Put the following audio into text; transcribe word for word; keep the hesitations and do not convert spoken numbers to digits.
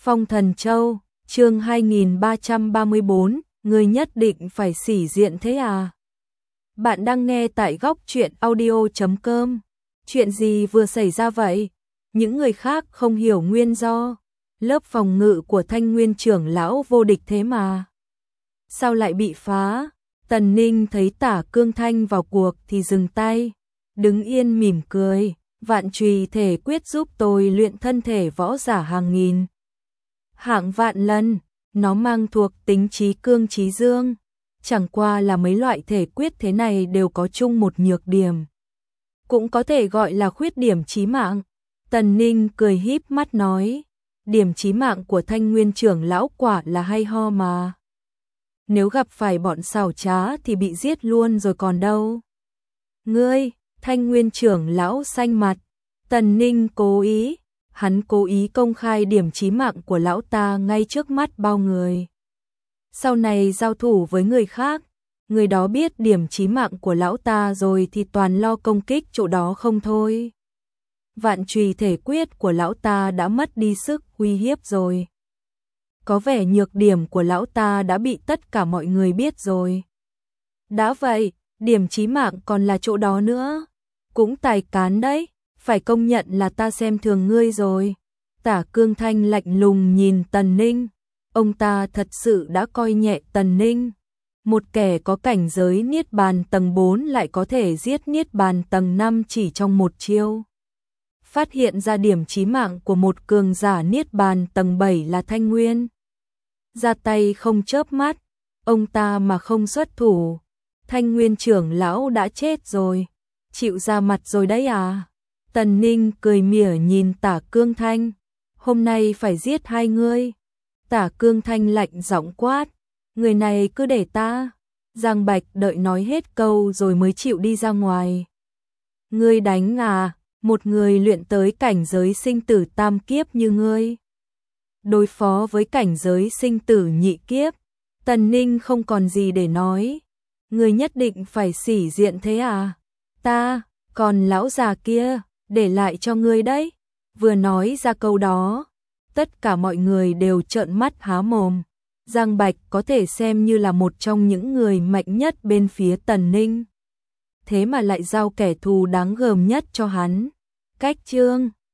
Phong Thần Châu, chương hai nghìn ba trăm ba mươi bốn, người nhất định phải sĩ diện thế à? Bạn đang nghe tại góc truyện audio chấm com. Chuyện gì vừa xảy ra vậy? Những người khác không hiểu nguyên do. Lớp phòng ngự của Thanh Nguyên trưởng lão vô địch thế mà. Sao lại bị phá? Tần Ninh thấy Tả Cương Thanh vào cuộc thì dừng tay, đứng yên mỉm cười. Vạn Trùy thể quyết giúp tôi luyện thân thể võ giả hàng nghìn hạng vạn lần, nó mang thuộc tính trí cương trí dương. Chẳng qua là mấy loại thể quyết thế này đều có chung một nhược điểm, cũng có thể gọi là khuyết điểm chí mạng. Tần Ninh cười híp mắt nói, điểm chí mạng của Thanh Nguyên trưởng lão quả là hay ho mà. Nếu gặp phải bọn xảo trá thì bị giết luôn rồi còn đâu. Ngươi, Thanh Nguyên trưởng lão xanh mặt. Tần Ninh cố ý, hắn cố ý công khai điểm chí mạng của lão ta ngay trước mắt bao người. Sau này giao thủ với người khác, người đó biết điểm chí mạng của lão ta rồi thì toàn lo công kích chỗ đó không thôi. Vạn Trùy thể quyết của lão ta đã mất đi sức uy hiếp rồi. Có vẻ nhược điểm của lão ta đã bị tất cả mọi người biết rồi. Đã vậy, điểm chí mạng còn là chỗ đó nữa. Cũng tài cán đấy, phải công nhận là ta xem thường ngươi rồi. Tả Cương Thanh lạnh lùng nhìn Tần Ninh. Ông ta thật sự đã coi nhẹ Tần Ninh. Một kẻ có cảnh giới Niết Bàn tầng bốn lại có thể giết Niết Bàn tầng năm chỉ trong một chiêu. Phát hiện ra điểm chí mạng của một cường giả Niết Bàn tầng bảy là Thanh Nguyên. Ra tay không chớp mắt, ông ta mà không xuất thủ, Thanh Nguyên trưởng lão đã chết rồi. Chịu ra mặt rồi đấy à? Tần Ninh cười mỉa nhìn Tả Cương Thanh. Hôm nay phải giết hai ngươi. Tả Cương Thanh lạnh giọng quát. Người này cứ để ta. Giang Bạch đợi nói hết câu rồi mới chịu đi ra ngoài. Ngươi đánh à? Một người luyện tới cảnh giới sinh tử tam kiếp như ngươi, đối phó với cảnh giới sinh tử nhị kiếp. Tần Ninh không còn gì để nói. Ngươi nhất định phải sĩ diện thế à? Ta, còn lão già kia, để lại cho ngươi đấy. Vừa nói ra câu đó, tất cả mọi người đều trợn mắt há mồm. Giang Bạch có thể xem như là một trong những người mạnh nhất bên phía Tần Ninh. Thế mà lại giao kẻ thù đáng gờm nhất cho hắn. Cách chương